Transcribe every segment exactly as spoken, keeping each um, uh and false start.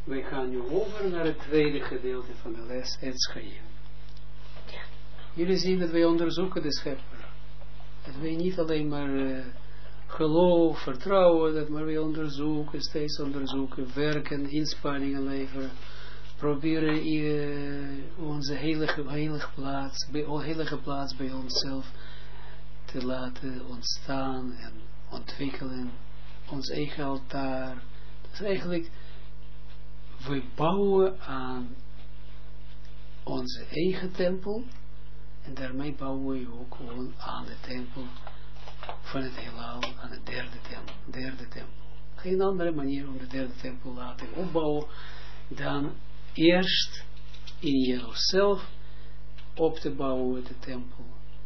Wij gaan nu over naar het tweede gedeelte van de les, het Chaim. Jullie zien dat wij onderzoeken de schepper. Dat wij niet alleen maar uh, geloof, vertrouwen, dat maar wij onderzoeken, steeds onderzoeken, werken, inspanningen leveren. Proberen uh, onze heilige, heilige, plaats, bij, heilige plaats bij onszelf te laten ontstaan en ontwikkelen. Ons eigen altaar. Dat is eigenlijk, we bouwen aan onze eigen tempel. En daarmee bouwen we ook gewoon aan de tempel van het heelal, aan de derde tempel. Derde tempel. Geen andere manier om de derde tempel te laten opbouwen dan eerst in jezelf op te bouwen, de tempel.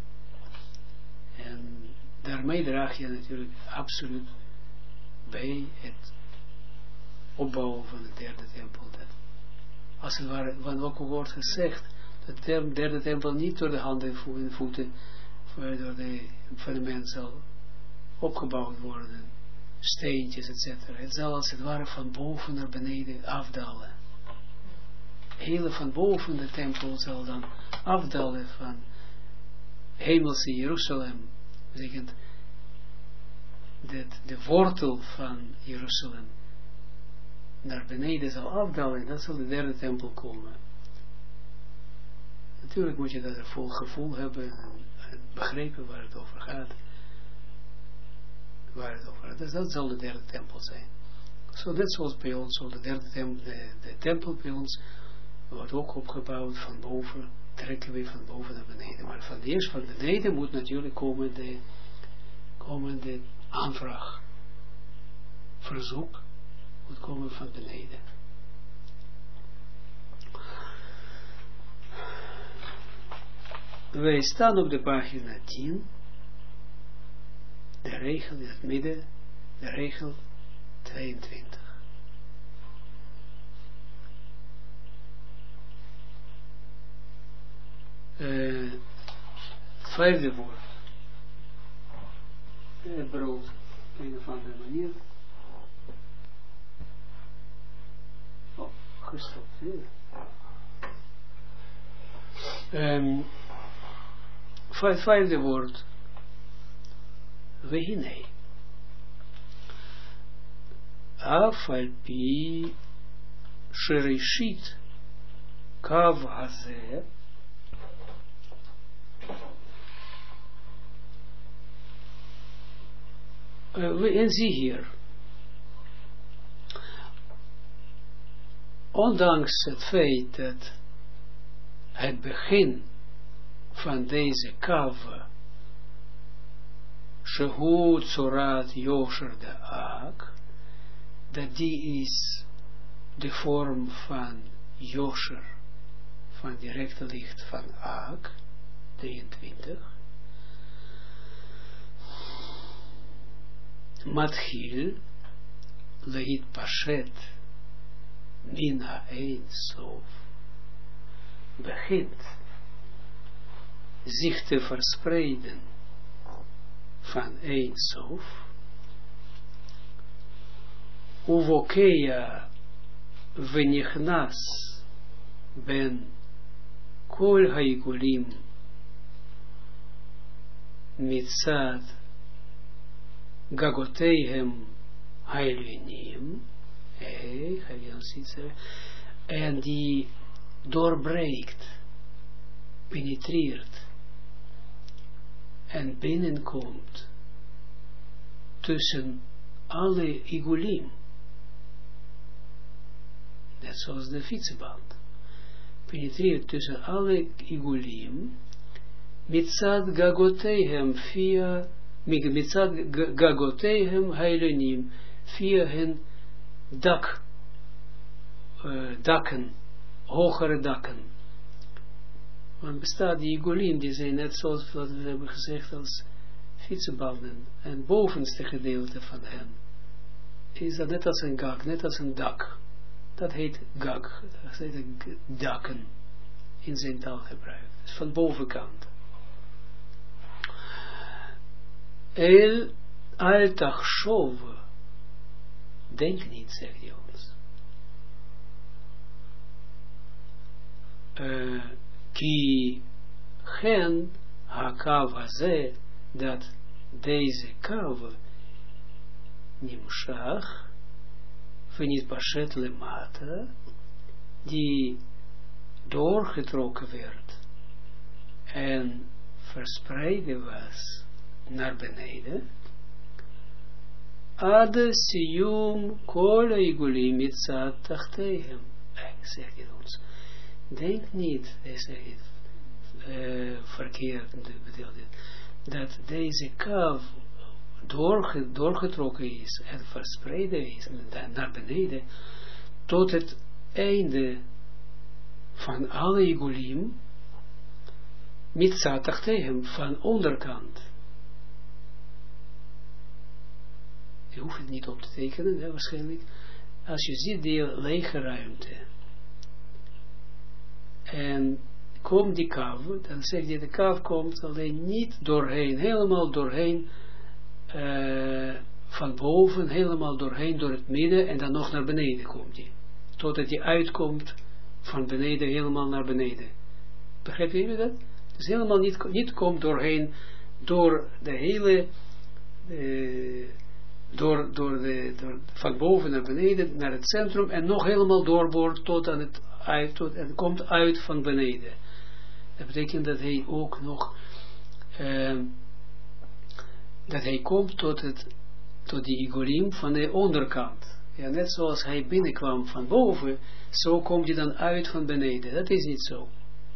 En daarmee draag je natuurlijk absoluut bij het opbouwen van de derde tempel. Dat, als het ware, wat ook wordt gezegd, de derde tempel niet door de handen en voeten door de, van de mens zal opgebouwd worden, steentjes, et cetera. Het zal als het ware van boven naar beneden afdalen. Hele van boven de tempel zal dan afdalen van hemelse Jeruzalem. Betekent dat de wortel van Jeruzalem naar beneden zal afdalen, dat zal de derde tempel komen. Natuurlijk moet je dat er vol gevoel hebben en begrijpen waar het over gaat. Waar het over gaat. Dus dat zal de derde tempel zijn. Zo net zoals bij ons, zo de derde tempel, de, de tempel bij ons wordt ook opgebouwd van boven, trekken we van boven naar beneden. Maar van eerst van beneden moet natuurlijk komen de, komen de aanvraag, verzoek, moet komen van beneden. Wij staan op de pagina tien, de regel in het midden, de regel tweeëntwintig. Uh, het vijfde woord. Het brood, op een of andere manier. Oh, gestopt. Um, vijf, vijfde woord. Vehine. Afalpi sherishit kav hazeh. Uh, en zie hier, ondanks het feit dat het begin van deze kave, Shehu Tzorat Yosher de Ak, dat die is de vorm van Yosher, van directe licht van Ak, drieëntwintig. Matchil leit pashet min ha-ein sof, begint zich te verspreiden van een sof, uvokeya venichnas ben kol haigulim mitzad Gagoteihem Heilenim, en die doorbreekt, penetreert en binnenkomt tussen alle igulim, net zoals de fietsband, penetreert tussen alle igulim, mitzad Gagoteihem via Mitzad Gagoteihem Heilenim, via hun dak, uh, dakken, hogere dakken. Want bestaat die igulim, die zijn net zoals wat we hebben gezegd als fietsenbanden. En bovenste gedeelte van hen is dat net als een gag, net als een dak. Dat heet gag, dat heet dakken in zijn taalgebruik. Dus van bovenkant. El al tachshov, denk niet, zegt hij ons. uh, ki gen hakav haze, dat deze kav nimshach, venit pashet lemata, die doorgetrokken werd en verspreide was naar beneden, ad siyum kol igulim mitzat tachtehem. Zegt hij ons, denk niet, hij zegt het uh, verkeerd, dat deze kav doorge, doorgetrokken is en verspreide is naar beneden tot het einde van alle igulim mitzat tachtehem, van onderkant. Je hoeft het niet op te tekenen, hè, waarschijnlijk. Als je ziet die lege ruimte en komt die kav, dan zeg je de kav komt alleen niet doorheen, helemaal doorheen, uh, van boven, helemaal doorheen, door het midden en dan nog naar beneden komt die. Totdat die uitkomt van beneden, helemaal naar beneden. Begrijp je dat? Dus helemaal niet, niet komt doorheen, door de hele... Uh, Door, door de, door, van boven naar beneden, naar het centrum, en nog helemaal doorboort tot aan het uit, tot, en komt uit van beneden. Dat betekent dat hij ook nog, uh, dat hij komt tot, het, tot die igulim van de onderkant. Ja, net zoals hij binnenkwam van boven, zo komt hij dan uit van beneden. Dat is niet zo.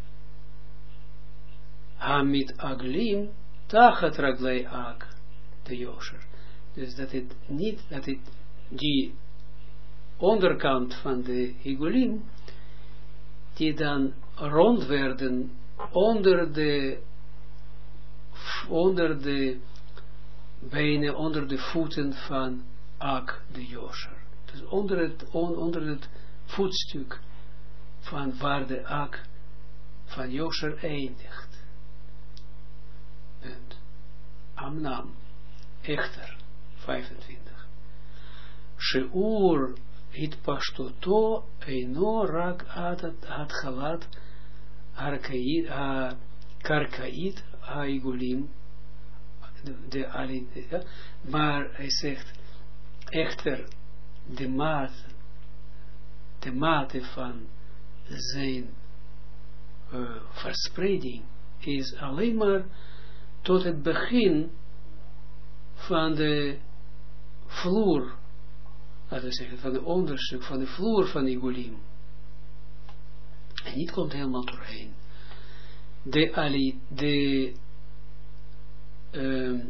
Hamit aglim, tachat raglei ag, de Yosher. Dus dat het niet, dat het die onderkant van de igulim, die dan rond werden onder de, onder de benen, onder de voeten van Ak de Yosher. Dus onder het, on, onder het voetstuk van waar de Ak van Yosher eindigt. Punt. Amnam. Echter. vijfentwintig. Sheur hitpashtoto eino rak at chalat karkait haigulim de alide. Maar hij zegt echter de maat de mate van zijn uh, verspreiding is alleen maar tot het begin van de vloer, laten we zeggen, van de onderstuk, van de vloer van igulim. En niet komt helemaal doorheen. De ali, de, um,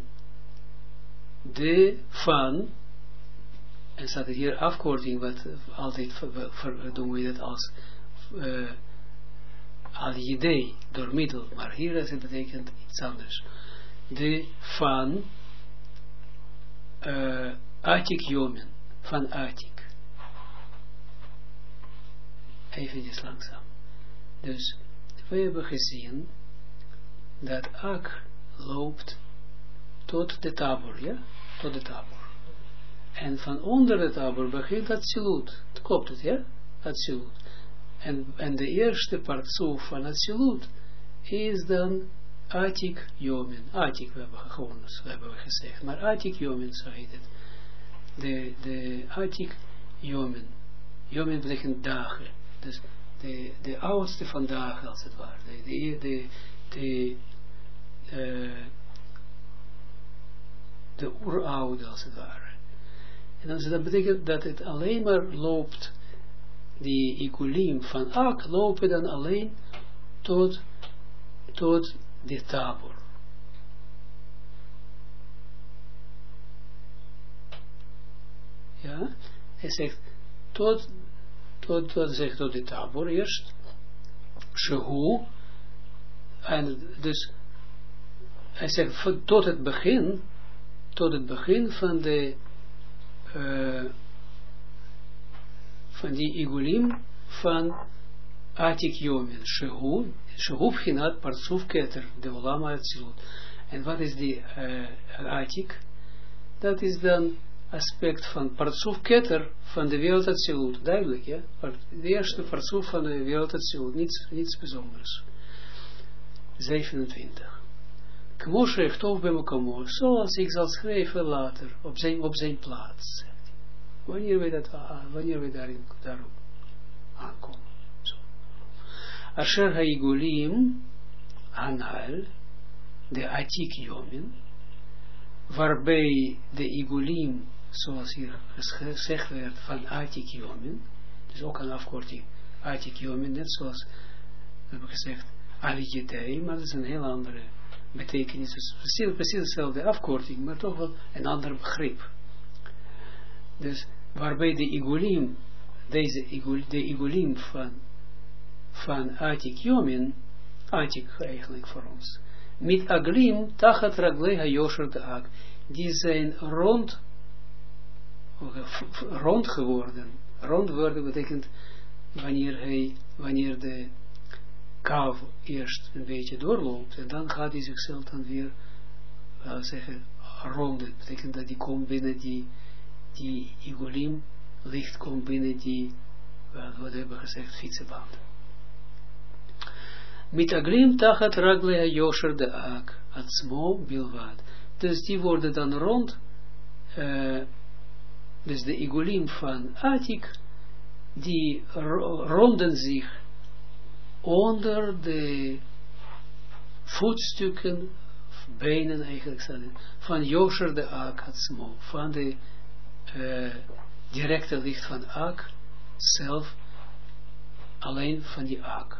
de van, en staat er hier afkorting, wat altijd ver, ver, doen we dat als uh, al-idee, door middel, maar hier is het betekent iets anders. De van uh, Atik Jomen, van Atik. Even langzaam. Dus we hebben gezien dat Ak loopt tot de tabor, ja? Tot de tabor. En van onder de tabor begint Atsilut. Klopt het, ja? Atsilut. En, en de eerste partsoef van Atsilut is dan Atik Jomen. Atik, we hebben gewoon, we hebben we gezegd. Maar Atik Jomen, zo heet het. De, de Atik Jomen. Jomen betekent dagen. Dus de, de oudste van dagen, als het ware. De, de, de, de, uh, de oeroude, als het ware. En dan, dat betekent dat het alleen maar loopt, die igulim van Ak lopen dan alleen tot, tot de tabor. Ja, hij zegt tot, tot, tot, zegt tot de tabor eerst, shehu, en dus hij zegt tot het begin, tot het begin van de uh, van die igulim van Atik Yomen, shehu, shehu bchinat partsuf keter, de olama Atsilut. En wat is die uh, Atik? Dat is dan aspect van Partsuf Keter van de wereld Atsilut. Duidelijk, ja? De eerste Partsuf van de wereld Atsilut. Niets, niets bijzonders. zevenentwintig. Kmo Shechtov Bemokamo. Zoals ik zal schrijven later. Op zijn, op zijn plaats. Zegt hij. Wanneer we, dat, wanneer we daarin, daarop aankomen. Zo. Asher Haigulim Anal. De Atik Yomin. Waarbij de Igulim, zoals hier gezegd werd, van Atik Yomin, dus ook een afkorting, Atik Yomin, net zoals we hebben gezegd, Aligitei, maar dat is een heel andere betekenis, dus precies, precies dezelfde afkorting, maar toch wel een ander begrip. Dus waarbij de Igulim, deze Igul, de Igulim van, van Atik Yomin, Atik eigenlijk voor ons, met aglim tachat raglei hayosher de ag, die zijn rond, rond geworden. Rond worden betekent wanneer hij, wanneer de kaaf eerst een beetje doorloopt, en dan gaat hij zichzelf dan weer, uh, zeggen, ronden. Dat betekent dat die komt binnen die, die igulim, licht komt binnen die, uh, wat hebben we gezegd, fietsenband. Met aglim tachat ragle yosher de ak, atzmo bilvad. Dus die worden dan rond, uh, dus de igulim van Atik, die ro ronden zich onder de voetstukken, benen eigenlijk, van Yosher de ak, atzmo, van de uh, directe licht van Ak, zelf, alleen van die Ak.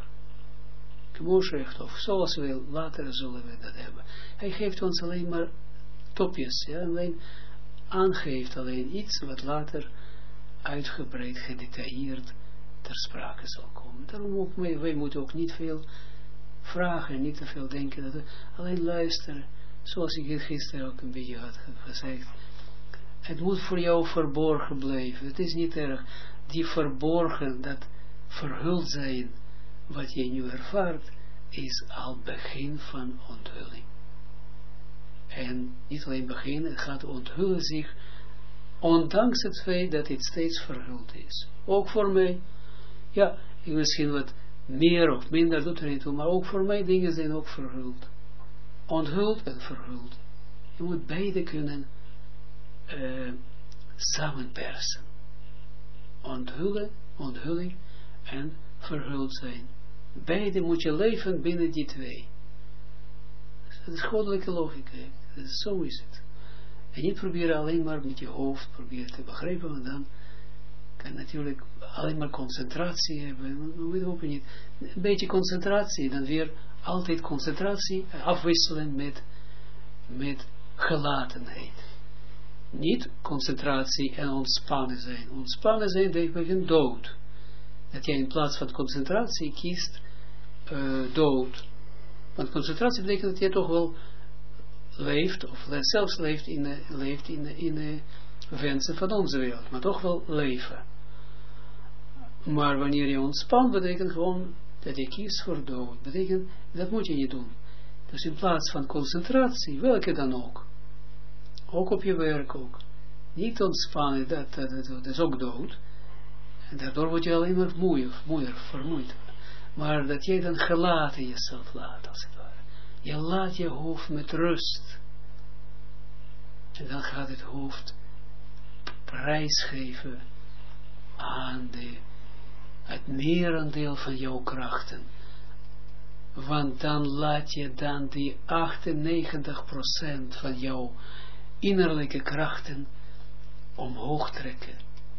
Of zoals we later zullen we dat hebben. Hij geeft ons alleen maar topjes, ja, alleen aangeeft alleen iets wat later uitgebreid, gedetailleerd ter sprake zal komen. Daarom ook, wij, wij moeten ook niet veel vragen, niet te veel denken, dat we alleen luisteren, zoals ik het gisteren ook een beetje had gezegd. Het moet voor jou verborgen blijven. Het is niet erg, die verborgen, dat verhuld zijn, wat je nu ervaart, is al begin van onthulling. En niet alleen begin, het gaat onthullen zich, ondanks het feit dat het steeds verhuld is. Ook voor mij, ja, ik misschien wat meer of minder doet er niet toe, maar ook voor mij dingen zijn ook verhuld. Onthuld en verhuld. Je moet beide kunnen uh, samenpersen. Onthullen, onthulling en verhuld zijn. Beide moet je leven binnen die twee. Dat is goddelijke logica. Dat is, zo is het. En niet proberen alleen maar met je hoofd proberen te begrijpen, want dan kan je natuurlijk alleen maar concentratie hebben. We hopen niet. Een beetje concentratie, dan weer altijd concentratie afwisselen met, met gelatenheid. Niet concentratie en ontspannen zijn. Ontspannen zijn, dat betekent dood. Dat jij in plaats van concentratie kiest uh, dood. Want concentratie betekent dat je toch wel leeft, of zelfs leeft in de, leeft in de, in de wensen van onze wereld, maar toch wel leven. Maar wanneer je ontspant, betekent gewoon dat je kiest voor dood. Betekent, dat moet je niet doen. Dus in plaats van concentratie, welke dan ook, ook op je werk ook, niet ontspannen, dat, dat, dat, dat is ook dood. En daardoor word je alleen maar moeier, moeier, vermoeid. Maar dat jij dan gelaten jezelf laat, als het ware. Je laat je hoofd met rust. En dan gaat het hoofd prijsgeven aan de, het merendeel van jouw krachten. Want dan laat je dan die achtennegentig procent van jouw innerlijke krachten omhoog trekken.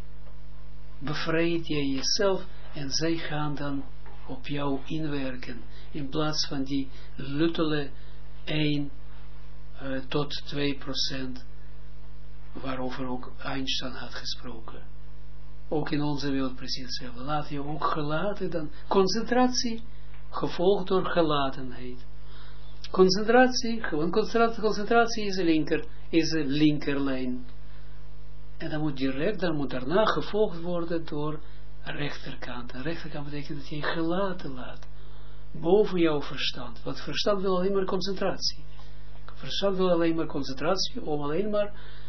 Bevrijd je jezelf en zij gaan dan op jou inwerken, in plaats van die luttele één uh, tot twee procent, waarover ook Einstein had gesproken. Ook in onze wereld precies hetzelfde. Laat je ook gelaten dan, concentratie, gevolgd door gelatenheid. Concentratie, gewoon concentratie, concentratie is een linker, is een linkerlijn. En dan moet direct, dan moet daarna gevolgd worden door rechterkant. En rechterkant betekent dat je gelaten laat. Boven jouw verstand. Want verstand wil alleen maar concentratie. Verstand wil alleen maar concentratie om alleen maar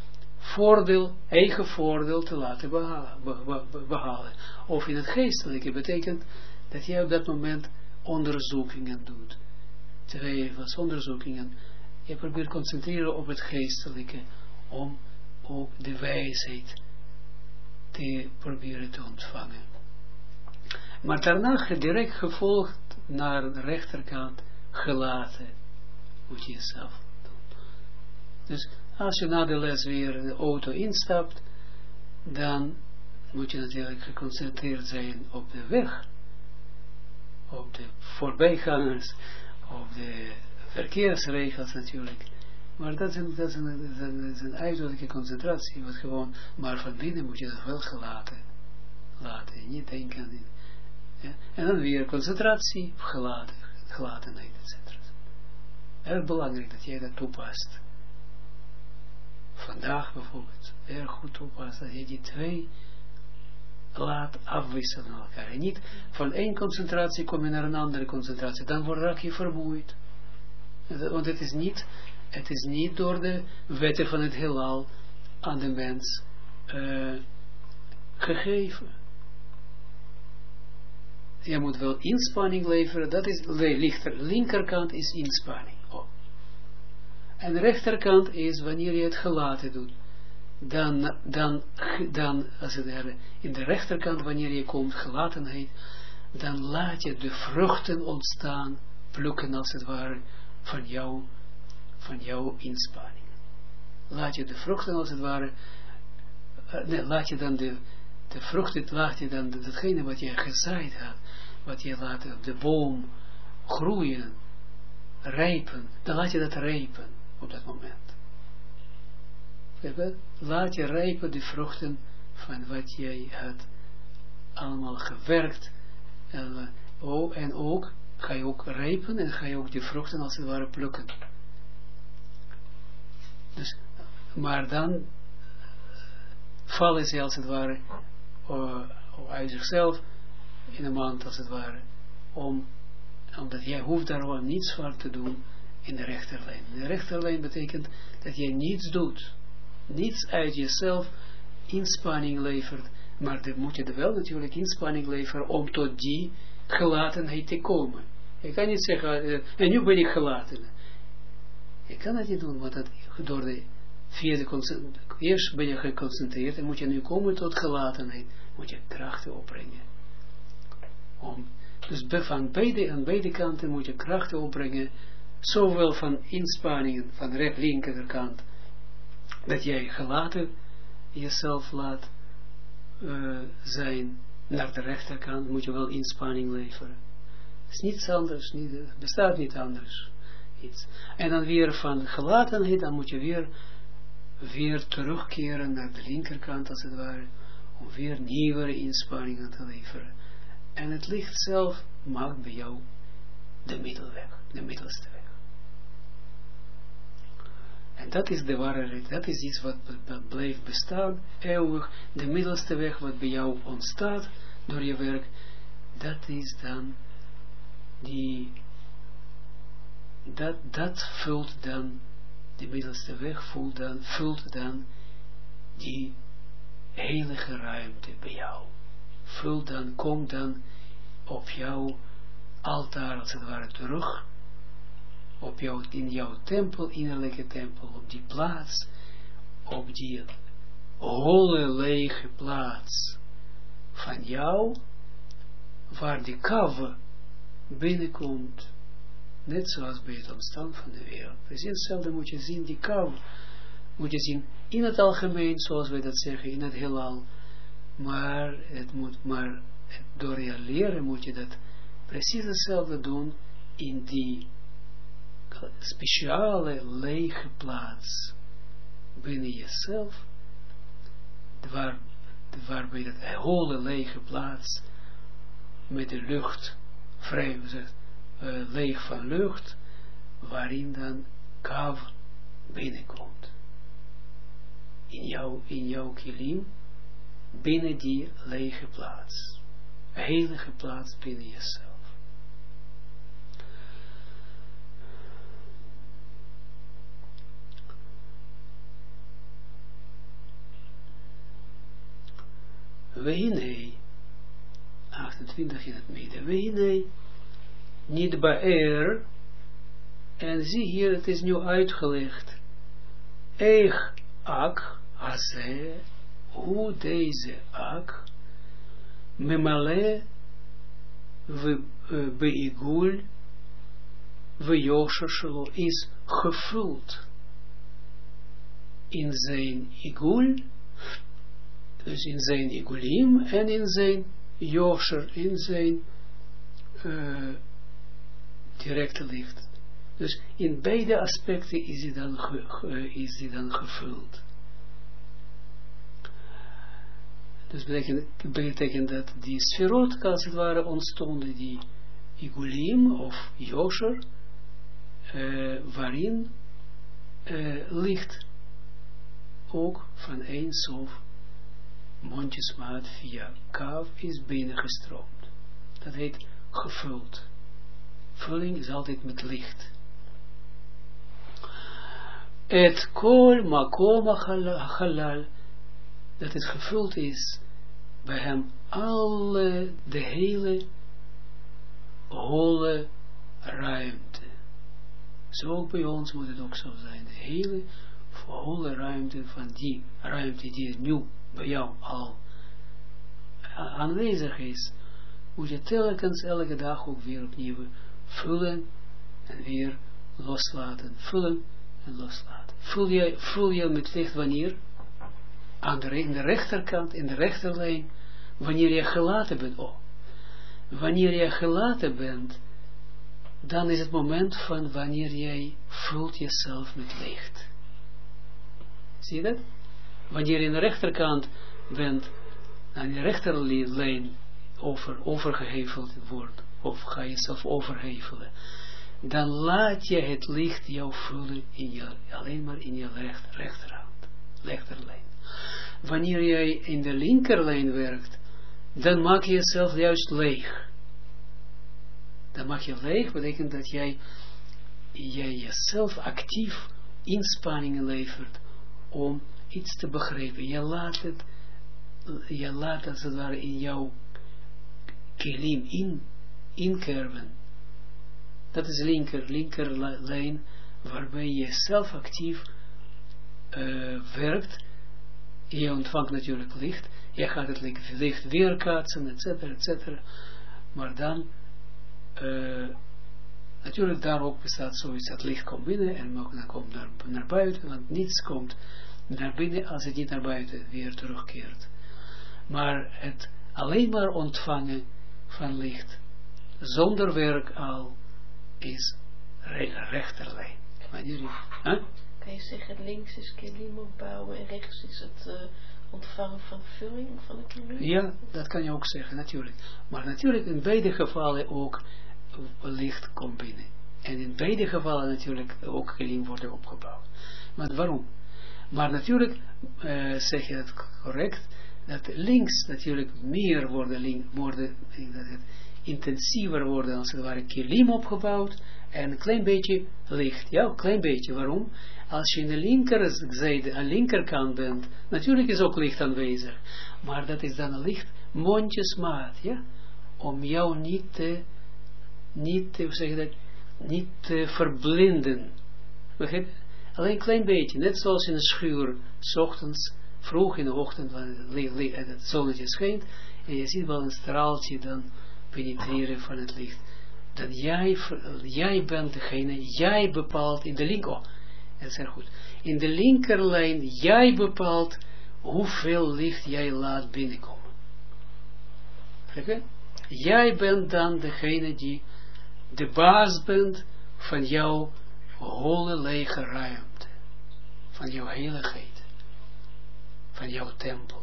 voordeel, eigen voordeel te laten behalen, be, be, behalen. Of in het geestelijke betekent dat jij op dat moment onderzoekingen doet. Twee was onderzoekingen. Je probeert concentreren op het geestelijke om ook de wijsheid te proberen te ontvangen. Maar daarna direct gevolgd naar de rechterkant gelaten moet je jezelf doen. Dus als je na de les weer de auto instapt, dan moet je natuurlijk geconcentreerd zijn op de weg, op de voorbijgangers, op de verkeersregels natuurlijk. Maar dat is een, dat is een, dat is een, dat is een uiterlijke concentratie, wat gewoon, maar van binnen moet je dat wel gelaten, laten, niet denken aan die, ja. En dan weer concentratie, gelaten, gelatenheid, et cetera. Erg belangrijk dat jij dat toepast. Vandaag bijvoorbeeld, erg goed toepast, dat je die twee laat afwisselen aan elkaar. En niet van één concentratie kom je naar een andere concentratie, dan word je vermoeid. Want het is niet, het is niet door de wetten van het heelal aan de mens uh, gegeven. Je moet wel inspanning leveren, dat is lichter. Linkerkant is inspanning. Oh. En de rechterkant is wanneer je het gelaten doet. Dan, dan, dan als het er, in de rechterkant, wanneer je komt, gelatenheid, dan laat je de vruchten ontstaan, plukken als het ware, van jou, van jouw inspanning. Laat je de vruchten als het ware, uh, nee, laat je dan de, de vruchten, laat je dan datgene wat je gezaaid had, wat je laat op de boom groeien, rijpen, dan laat je dat rijpen op dat moment. Laat je rijpen de vruchten van wat jij had allemaal gewerkt. En, oh, en ook ga je ook rijpen en ga je ook die vruchten als het ware plukken. Dus, maar dan vallen ze als het ware uh, uit zichzelf in een maand als het ware. Om, omdat jij hoeft daar wel niets voor te doen in de rechterlijn. De rechterlijn betekent dat je niets doet. Niets uit jezelf inspanning levert, maar dan moet je er wel natuurlijk inspanning leveren om tot die gelatenheid te komen. Je kan niet zeggen, uh, en nu ben ik gelaten. Je kan het niet doen, want dat, door de, via de eerst ben je geconcentreerd en moet je nu komen tot gelatenheid, moet je krachten opbrengen. Om, dus van beide, aan beide kanten moet je krachten opbrengen, zowel van inspanningen van de linkerkant, dat jij gelaten jezelf laat uh, zijn, naar de rechterkant moet je wel inspanning leveren. Het is niets anders, niet, bestaat niet anders. Iets. En dan weer van gelatenheid, dan moet je weer, weer terugkeren naar de linkerkant als het ware, om weer nieuwe inspanningen te leveren. En het licht zelf maakt bij jou de middelweg, de middelste weg. En dat is de waarheid, dat is iets wat, wat blijft bestaan, eeuwig, de middelste weg wat bij jou ontstaat door je werk, dat is dan die, dat, dat vult dan, de middelste weg vult dan, vult dan die heilige ruimte bij jou. Vult dan, komt dan op jouw altaar als het ware terug, op jou, in jouw tempel, innerlijke tempel, op die plaats, op die holle lege plaats van jou, waar die kave binnenkomt, net zoals bij het ontstaan van de wereld. Precies hetzelfde moet je zien, die kave, moet je zien, in het algemeen, zoals wij dat zeggen, in het heelal, maar het moet, maar door je leren moet je dat precies hetzelfde doen in die speciale lege plaats binnen jezelf, waar, waarbij dat hele lege plaats met de lucht, vrij gezegd, uh, leeg van lucht, waarin dan kav binnenkomt. In jouw, in jouw kilim, binnen die lege plaats. Een heilige plaats binnen jezelf. Wehine, achtentwintig in het midden, Wehine, niet Baer, en zie hier, het is nu uitgelegd, Eich ak, haze, hoe deze ak, memale, we beigul, we Yosher is gevuld in zijn igul, dus in zijn igulim en in zijn Yosher, in zijn uh, directe licht. Dus in beide aspecten is hij dan, ge, ge, is hij dan gevuld. Dus betekent, betekent dat die sferot, als het ware, ontstonden, die igulim of Yosher, uh, waarin uh, licht ook van één sof mondjesmaat via kaaf is binnengestroomd. Dat heet gevuld. Vulling is altijd met licht. Het kol makom halal, dat het gevuld is bij hem alle, de hele holle ruimte. Zo ook bij ons moet het ook zo zijn. De hele holle ruimte van die ruimte die nu bij jou al aanwezig is, moet je telkens elke dag ook weer opnieuw vullen en weer loslaten. Vullen en loslaten. Vul je, vul je met licht wanneer? Aan de, in de rechterkant, in de rechterlijn, wanneer je gelaten bent. Oh, wanneer je gelaten bent, dan is het moment van wanneer jij vult jezelf met licht. Zie je dat? Wanneer je in de rechterkant bent, aan de rechterlijn over, overgeheveld wordt, of ga je jezelf overhevelen, dan laat je het licht jou vullen in je, alleen maar in je recht, rechterhand, rechterlijn. Wanneer jij in de linkerlijn werkt, dan maak je jezelf juist leeg. Dan maak je leeg, betekent dat jij, jij jezelf actief inspanningen levert om iets te begrijpen. Je laat het, je laat als het ware in jouw kelim in, inkerven. Dat is linker, linkerlijn, waarbij je zelf actief uh, werkt. Je ontvangt natuurlijk licht. Je gaat het licht weerkaatsen, et cetera, et cetera. Maar dan, uh, natuurlijk daarop bestaat zoiets, dat licht komt binnen en dan komt naar, naar buiten, want niets komt naar binnen als het niet naar buiten weer terugkeert. Maar het alleen maar ontvangen van licht, zonder werk al, is rechterlijn. Huh? Kan je zeggen, links is kelim opbouwen en rechts is het uh, ontvangen van vulling van de kelim? Ja, dat kan je ook zeggen, natuurlijk. Maar natuurlijk in beide gevallen ook licht komt binnen. En in beide gevallen natuurlijk ook kelim worden opgebouwd. Maar waarom? Maar natuurlijk uh, zeg je dat correct, dat links natuurlijk meer worden, link, worden dat het intensiever worden als het ware kelim opgebouwd en een klein beetje licht. Ja, een klein beetje. Waarom? Als je in de linkerzijde, aan de linkerkant bent, natuurlijk is ook licht aanwezig, maar dat is dan licht mondjesmaat, ja, om jou niet te, niet te, hoe zeg je dat, niet te verblinden. Begrijp je? Alleen een klein beetje, net zoals in een schuur, 's ochtends, vroeg in de ochtend, wanneer het zonnetje schijnt, en je ziet wel een straaltje dan penetreren van het licht. Dan jij, jij bent degene, jij bepaalt in de linker, oh, dat is heel goed, in de linkerlijn, jij bepaalt hoeveel licht jij laat binnenkomen. Oké? Jij bent dan degene die de baas bent van jouw holle lege ruimte, van jouw heiligheid, van jouw tempel.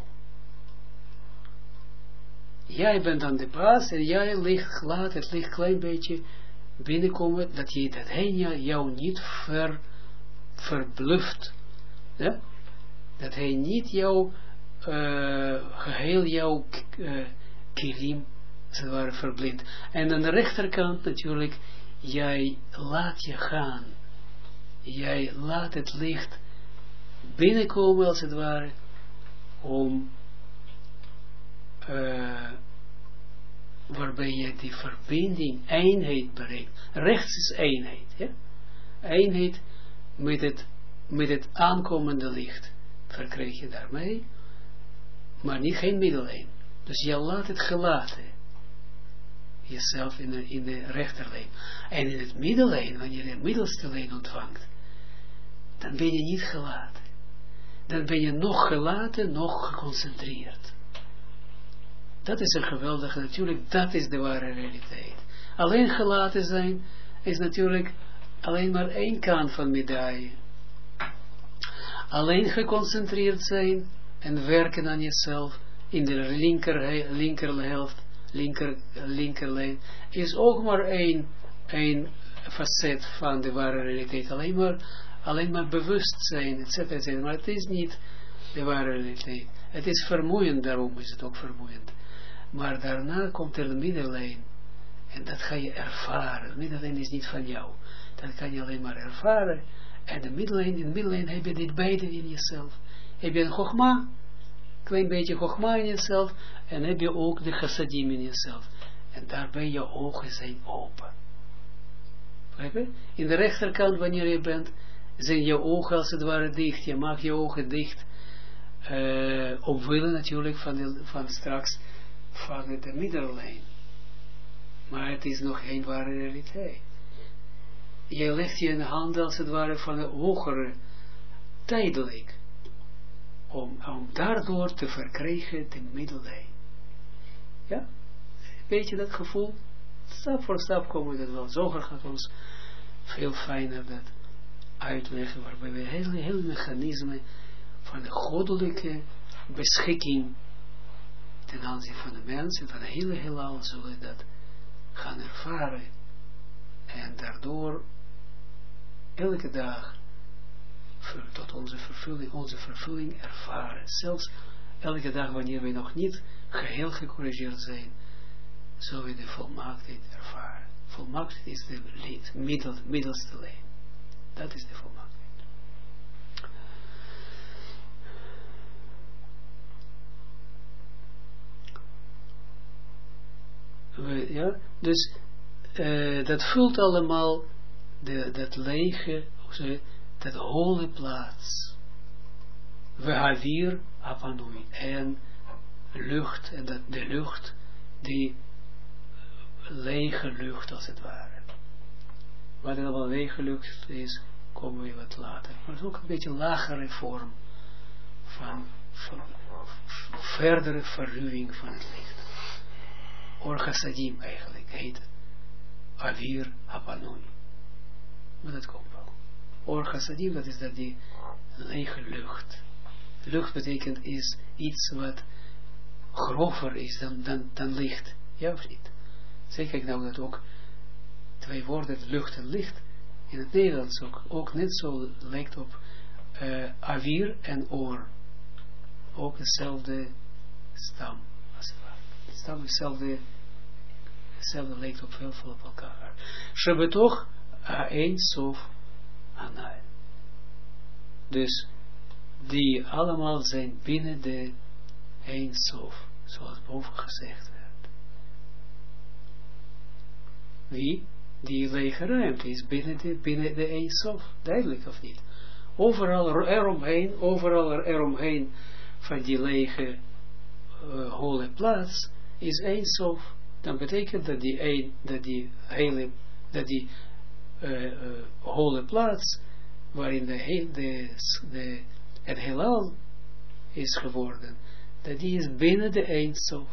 Jij bent dan de baas en jij licht, laat het licht klein beetje binnenkomen, dat, je, dat hij jou niet ver, verbluft. Ja? Dat hij niet jou, uh, geheel jouw uh, kilim, als het ware, verblindt. En aan de rechterkant natuurlijk, jij laat je gaan. Jij laat het licht binnenkomen, als het ware, om uh, waarbij je die verbinding, eenheid bereikt. Rechts is eenheid, ja? Eenheid met het, met het aankomende licht verkrijg je daarmee, maar niet geen middellijn. Dus je laat het gelaten, jezelf in de, in de rechterlijn. En in het middellijn, wanneer je de middelste lijn ontvangt, dan ben je niet gelaten. Dan ben je nog gelaten, nog geconcentreerd. Dat is een geweldige, natuurlijk, dat is de ware realiteit. Alleen gelaten zijn, is natuurlijk alleen maar één kant van medaille. Alleen geconcentreerd zijn en werken aan jezelf in de linker, linkerhelft, linker, linkerlijn, is ook maar één, één facet van de ware realiteit. Alleen maar, alleen maar bewust zijn, et cetera, et cetera. Maar het is niet de ware realiteit. Het is vermoeiend, daarom is het ook vermoeiend. Maar daarna komt er de middellijn. En dat ga je ervaren. De middellijn is niet van jou. Dat kan je alleen maar ervaren. En de middellijn, in de middellijn heb je dit beide in jezelf. Heb je een chogma, klein beetje chogma in jezelf. En heb je ook de chassadim in jezelf. En daarbij je ogen zijn open. In de rechterkant, wanneer je bent, zijn je ogen als het ware dicht. Je maakt je ogen dicht. Uh, omwille natuurlijk van, de, van straks van de middellijn. Maar het is nog geen ware realiteit. Je legt je in de hand als het ware van een hogere, tijdelijk, om, om daardoor te verkrijgen de middellijn. Ja? Weet je dat gevoel? Stap voor stap komen we dat wel. Zoger gaat ons veel fijner dat uitleggen, waarbij we hele, hele mechanismen van de goddelijke beschikking ten aanzien van de mensen, van de hele heelal, zullen dat gaan ervaren en daardoor elke dag tot onze vervulling, onze vervulling ervaren. Zelfs elke dag wanneer we nog niet geheel gecorrigeerd zijn, zullen we de volmaaktheid ervaren. Volmaaktheid is de middel, middelste lijn. Dat is de volmaaktheid. We, ja, dus uh, dat vult allemaal de, dat lege, sorry, dat holle plaats. We havir apanui en lucht, en dat de lucht, die lege lucht als het ware. Wat er allemaal lege lucht is, komen we wat later. Maar het is ook een beetje een lagere vorm van, van verdere verruwing van het licht. Orchasadim eigenlijk heet het. Avir Hapanui. Maar dat komt wel. Orchasadim, dat is dat die lege lucht. Lucht betekent is iets wat grover is dan, dan, dan licht. Ja of niet? Zeg ik nou dat ook twee woorden, lucht en licht, in het Nederlands ook, ook net zo lijkt op uh, avir en oor. Ook dezelfde stam. Als het ware. De stam is hetzelfde, hetzelfde lijkt op heel veel op elkaar. Shebetoch Ein Sof Hanai. Dus die allemaal zijn binnen de Ein Sof, zoals boven gezegd werd. Wie? Die lege ruimte is binnen de, binnen de Ein Sof. Duidelijk of niet? Overal eromheen, overal eromheen van die lege uh, holle plaats is Ein Sof. Dan betekent dat die een, dat die hele, dat die uh, uh, holle plaats, waarin de, heel, de, de, het heelal is geworden, dat die is binnen de Ein Sof.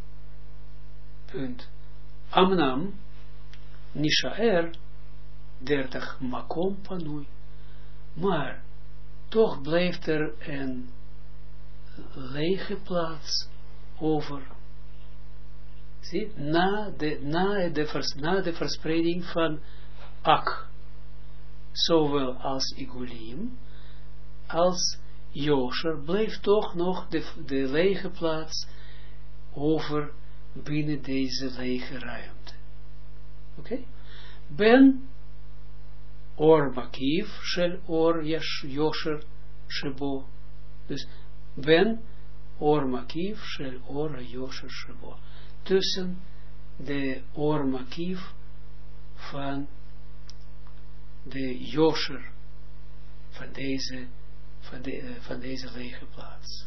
Punt. Amnam Nishaer dertig makom panui. Maar toch blijft er een lege plaats over. Zie, na de, na de, vers, na de verspreiding van Ak, zowel als Igulim, als Josher, blijft toch nog de, de lege plaats over binnen deze lege ruimte. Oké? Okay? Ben or makiv shel or Yosher shebo. Dus ben Or Makiv shel Or Yosher Shebo. Tussen de Or Makiv van de Yosher van deze, van, de, uh, van deze lege plaats.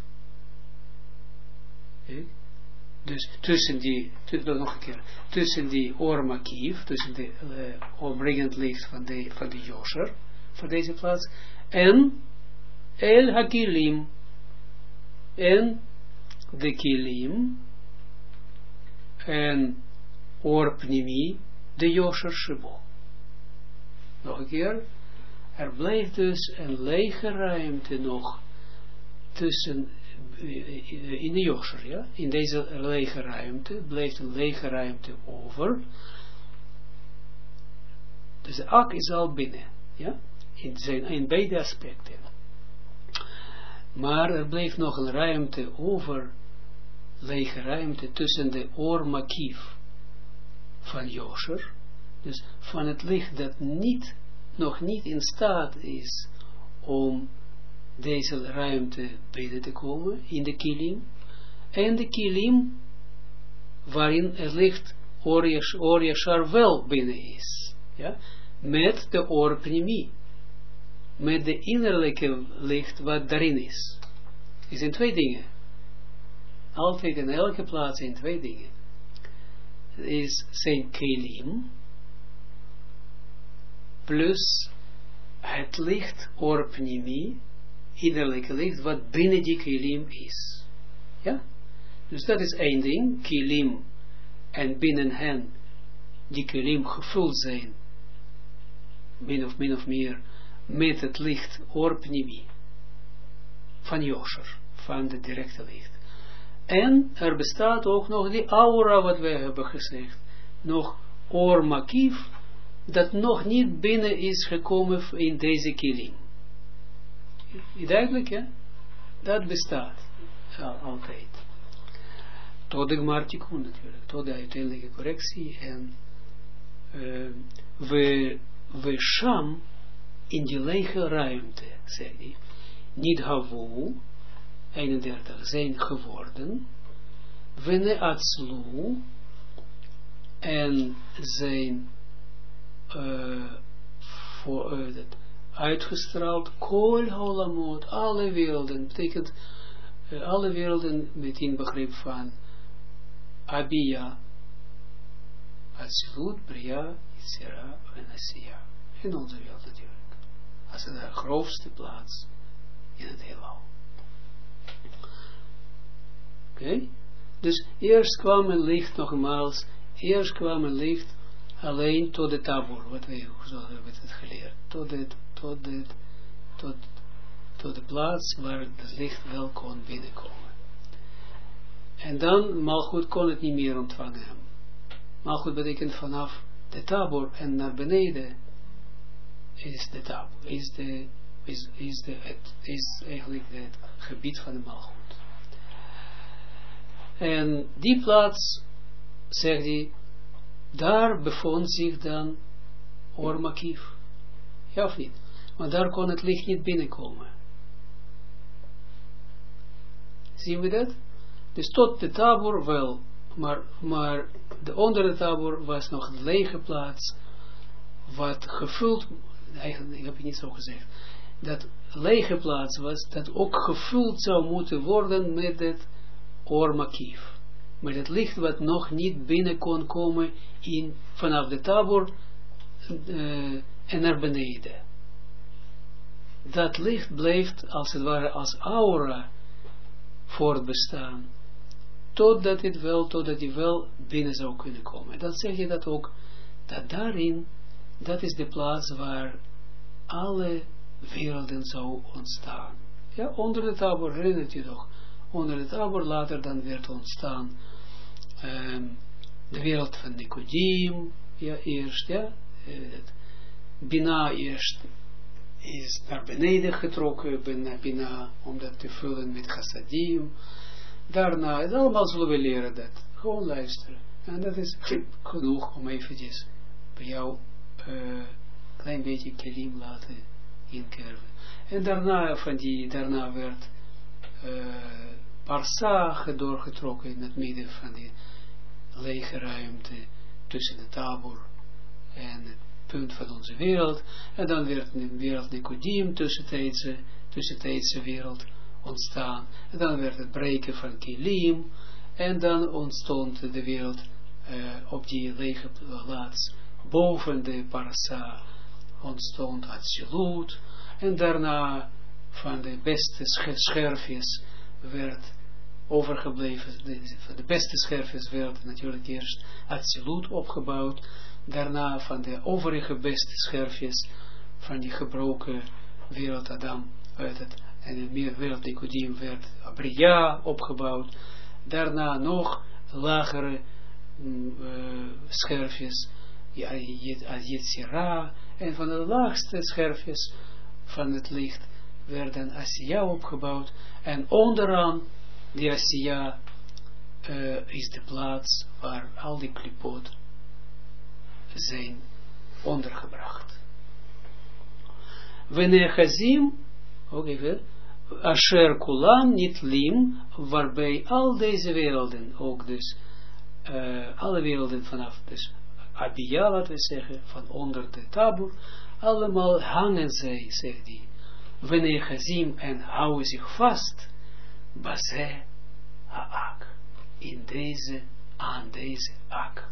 Okay. Dus tussen die, tussen, nog een keer, tussen die Or Makiv, tussen de uh, omringend licht van de, van de Yosher, van deze plaats, en El Hakilim, en de Kilim, en Or Pnimi, de Yosher Shebo. Nog een keer, er blijft dus een lege ruimte nog tussen, in de Yosher, ja, in deze lege ruimte, blijft een lege ruimte over. Dus de ak is al binnen, ja, in, zijn, in beide aspecten. Maar er blijft nog een ruimte over, lege ruimte tussen de Or Makiv van Yosher, dus van het licht dat niet, nog niet in staat is om deze ruimte binnen te komen, in de kilim, en de kilim waarin het licht Or Yashar wel binnen is, ja, met de Or Pnimi, met de innerlijke licht wat daarin is. Er zijn twee dingen. Altijd in elke plaats zijn twee dingen. Het is zijn kelim, plus het licht Or Pnimi, innerlijke licht, wat binnen die kelim is. Ja? Dus dat is één ding, kelim, en binnen hen, die kelim gevuld zijn, min of min of meer, met het licht Or Pnimi, van Yosher, van de directe licht. En er bestaat ook nog die aura, wat wij hebben gezegd, nog Or Makiv, dat nog niet binnen is gekomen in deze kilim. Duidelijk, ja? Dat bestaat al, altijd. Tot de Gmartikun natuurlijk, tot de uiteindelijke correctie. En uh, we, we sham in die lege ruimte, zeg hij, niet havu, eenendertig, zijn geworden, wene atzlu, en zijn uh, voor, uh, dat, uitgestraald, kol holamot, alle werelden, betekent uh, alle werelden met inbegrip van Abia, Atsilut, Bria, Yitzira en Asiya. In onze wereld natuurlijk. Als de grootste plaats in het heelal. Oké? Okay? Dus eerst kwam een licht, nogmaals, eerst kwam een licht alleen tot de tabor, wat wij zo hebben het geleerd. Tot het Tot de, tot, tot de plaats waar het licht wel kon binnenkomen. En dan, Malchut kon het niet meer ontvangen. Malchut betekent vanaf de tabor en naar beneden is de tabor, is, de, is, is, de, het, is eigenlijk het gebied van de Malchut. En die plaats, zegt hij, daar bevond zich dan Or Makiv. Ja of niet? Want daar kon het licht niet binnenkomen. Zien we dat? Dus tot de tabor wel, maar, maar de onder de tabor was nog een lege plaats, wat gevuld, eigenlijk ik heb het niet zo gezegd, dat lege plaats was, dat ook gevuld zou moeten worden met het Or Makiv. Met het licht wat nog niet binnen kon komen in, vanaf de tabor uh, en naar beneden. Dat licht blijft als het ware als aura voortbestaan, totdat het wel, totdat het wel binnen zou kunnen komen. Dan zeg je dat ook, dat daarin, dat is de plaats waar alle werelden zou ontstaan. Ja, onder de tabor, herinnert je toch, onder de tabor later dan werd ontstaan um, de wereld van Nicodim, ja, eerst, ja, het Bina eerst is naar beneden getrokken, Bina, om dat te vullen met chassadim. Daarna, het allemaal zullen we leren dat. Gewoon luisteren. En dat is genoeg om eventjes bij jou een uh, klein beetje kelim laten inkerven. En daarna, van die, daarna werd uh, parsa doorgetrokken in het midden van die lege ruimte tussen de Tabor en het punt van onze wereld. En dan werd de wereld Nicodim, tussentijdse, tussentijdse wereld ontstaan. En dan werd het breken van Kilim. En dan ontstond de wereld uh, op die lege plaats. Boven de parsa ontstond Atsilut. En daarna van de beste scherfjes werd overgebleven. De, van de beste scherfjes werd natuurlijk eerst Atsilut opgebouwd. Daarna van de overige beste scherfjes van die gebroken wereld Adam uit het en de wereld Nicodim werd Bria opgebouwd. Daarna nog lagere uh, scherfjes als Yetzira, en van de laagste scherfjes van het licht werden Asiya opgebouwd, en onderaan die Asiya uh, is de plaats waar al die klipot zijn ondergebracht. Venechazim, ook even, Asher Kulam Nitlim, waarbij al deze werelden, ook dus, uh, alle werelden vanaf, dus Abiyah, laten we zeggen, van onder de Tabor, allemaal hangen zij, zegt die, Venechazim, en houden zich vast, Bazeh Haak, in deze, aan deze Ak.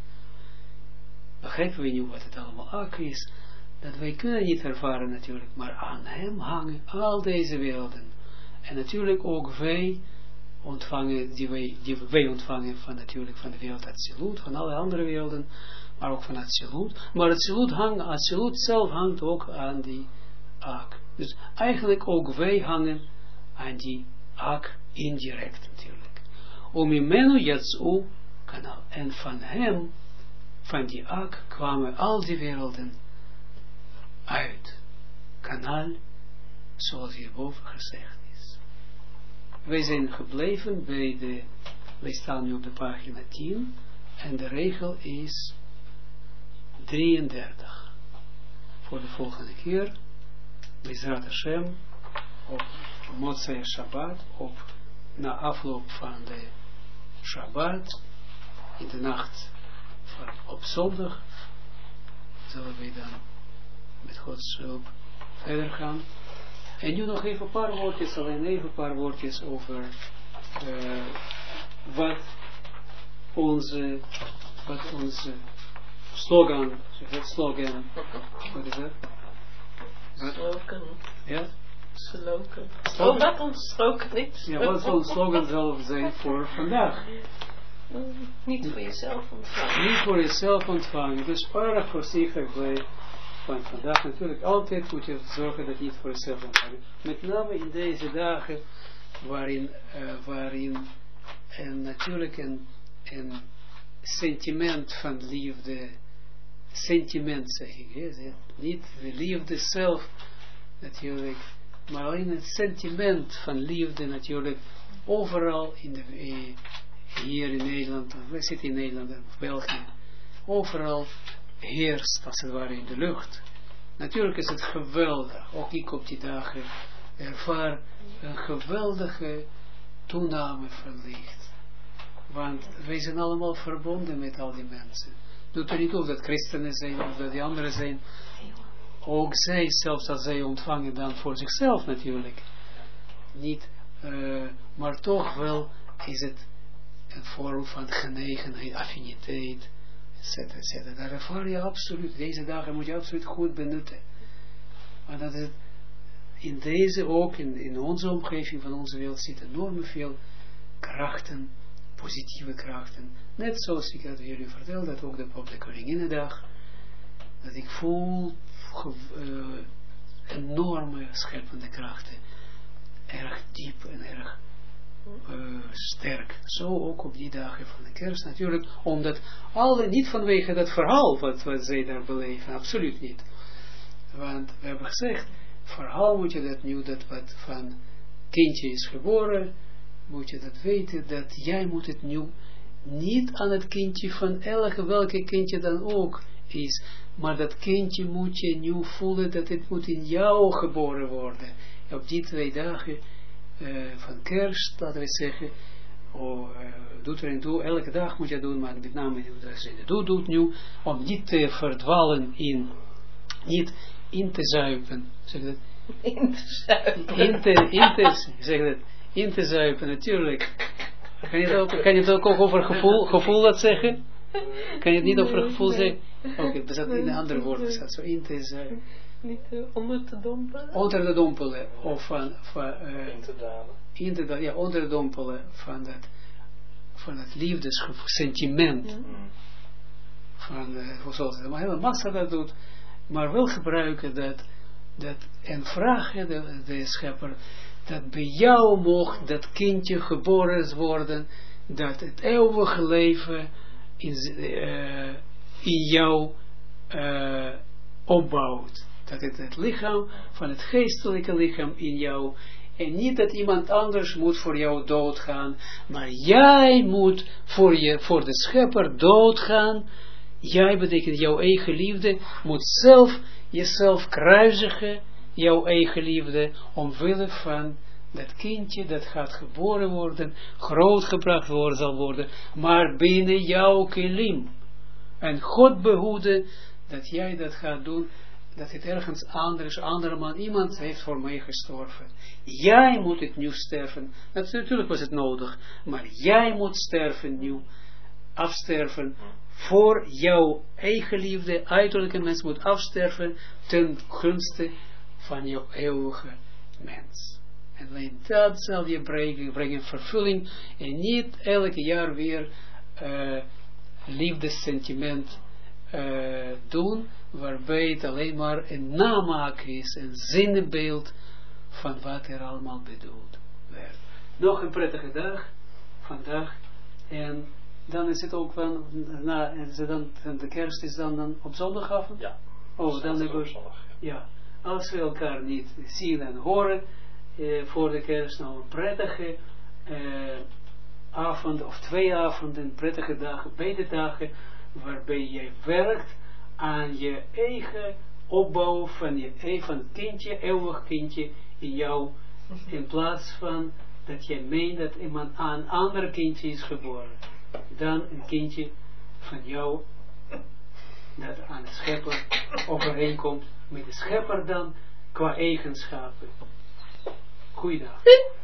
Begrijpen we nu wat het allemaal Ak is? Dat wij kunnen niet ervaren natuurlijk, maar aan hem hangen al deze werelden. En natuurlijk ook wij ontvangen, die wij, die wij ontvangen van natuurlijk van de wereld Atsilut, van alle andere werelden, maar ook van Atsilut. Maar Atsilut hangt, Atsilut zelf hangt ook aan die Ak. Dus eigenlijk ook wij hangen aan die Ak indirect natuurlijk. Om imenu yatsu kanaal. En van hem, van die Ak, kwamen al die werelden uit. Kanaal, zoals hierboven gezegd is. Wij zijn gebleven bij de, wij staan nu op de pagina tien, en de regel is drieëndertig. Voor de volgende keer, Bezrat Hashem, op Motzei Shabbat, op na afloop van de Shabbat, in de nacht van, op zondag, zullen wij dan met Gods hulp verder gaan. En nu nog even een paar woordjes, alleen even een paar woordjes over uh, wat onze, wat onze slogan, het slogan, wat is dat? Slogan. Ja? Slogan. Oh, wat ons slogan is. Ja, wat zo'n slogan zal zijn voor vandaag. Mm, niet voor jezelf ontvangen. Niet voor jezelf ontvangen. Dus erg voorzichtig bij van vandaag. Natuurlijk, altijd moet je zorgen dat je niet voor jezelf ontvangt. Met name in deze dagen waarin, uh, waarin en natuurlijk een, een sentiment van liefde, sentiment zeg ik, he, niet de liefde zelf natuurlijk, maar alleen het sentiment van liefde natuurlijk overal in de, eh, hier in Nederland, we zitten in Nederland of België, overal heerst als het ware in de lucht. Natuurlijk is het geweldig, ook ik op die dagen ervaar een geweldige toename van licht. Want wij zijn allemaal verbonden met al die mensen. Doet er niet toe dat christenen zijn of dat die anderen zijn. Ook zij, zelfs als zij ontvangen dan voor zichzelf natuurlijk. Niet, uh, maar toch wel is het een vorm van genegenheid, affiniteit, et cetera, et cetera. Daar ervaar je absoluut, deze dagen moet je absoluut goed benutten. Maar dat het in deze ook, in, in onze omgeving van onze wereld, zitten enorm veel krachten, positieve krachten. Net zoals ik had jullie verteld, dat ook de, op de Koninginnedag, dat ik voel uh, enorme scheppende krachten. Erg diep en erg uh, sterk. Zo ook op die dagen van de kerst natuurlijk. Omdat alle, niet vanwege dat verhaal wat, wat zij daar beleven. Absoluut niet. Want we hebben gezegd, verhaal moet je dat nu, dat wat van kindje is geboren, moet je dat weten, dat jij moet het nu niet aan het kindje van elke, welke kindje dan ook is, maar dat kindje moet je nu voelen dat het moet in jou geboren worden. Op die twee dagen uh, van kerst, laten we zeggen, oh, uh, doet er en toe, elke dag moet je doen, maar met name als je doet, doet nu, om niet te verdwalen in, niet in te zuipen, zeg dat? In te zuipen. In te, in te, zeg dat, in te zuipen, natuurlijk. Kan je het ook, kan je het ook over gevoel, gevoel dat zeggen? Kan je het niet over gevoel nee. zeggen? Oké, okay, er staat in een ander woord, er staat zo in te zuipen. Niet uh, onder te dompelen? Onder de dompelen, of van, van uh, in te dalen. In te dalen, ja, onder de dompelen van dat, van het liefdesgevoel, sentiment. Mm. Van, uh, hoe zoals het helemaal massa dat doet, maar wel gebruiken dat, dat en vragen de, de schepper, dat bij jou mocht dat kindje geboren worden, dat het eeuwige leven in, uh, in jou uh, opbouwt. Dat het het lichaam van het geestelijke lichaam in jou, en niet dat iemand anders moet voor jou doodgaan, maar jij moet voor, je, voor de schepper doodgaan. Jij betekent jouw eigen liefde, moet zelf jezelf kruisigen, jouw eigen liefde, omwille van dat kindje dat gaat geboren worden, grootgebracht worden zal worden, maar binnen jouw kilim. En God behoede dat jij dat gaat doen, dat het ergens anders, andere man, iemand heeft voor mij gestorven. Jij moet het nu sterven. Natuurlijk was het nodig, maar jij moet sterven nu, afsterven, voor jouw eigen liefde, uiterlijke mens moet afsterven, ten gunste van jouw eeuwige mens. En alleen dat zal je brengen, brengen vervulling, en niet elke jaar weer uh, liefdessentiment uh, doen, waarbij het alleen maar een namaak is, een zinnebeeld van wat er allemaal bedoeld werd. Nog een prettige dag, vandaag, en dan is het ook wel, na, is het dan, de kerst is dan, dan op zondagavond? Ja. Oh, dan hebben we, zondag, ja. ja. Als we elkaar niet zien en horen, eh, voor de kerst, nou een prettige eh, avond, of twee avonden, prettige dagen, beide dagen, waarbij je werkt aan je eigen opbouw van je van kindje, eeuwig kindje in jou, in plaats van dat je meent dat iemand aan een ander kindje is geboren. Dan een kindje van jou, dat aan de schepper overeenkomt met de schepper dan, qua eigenschappen. Goeiedag.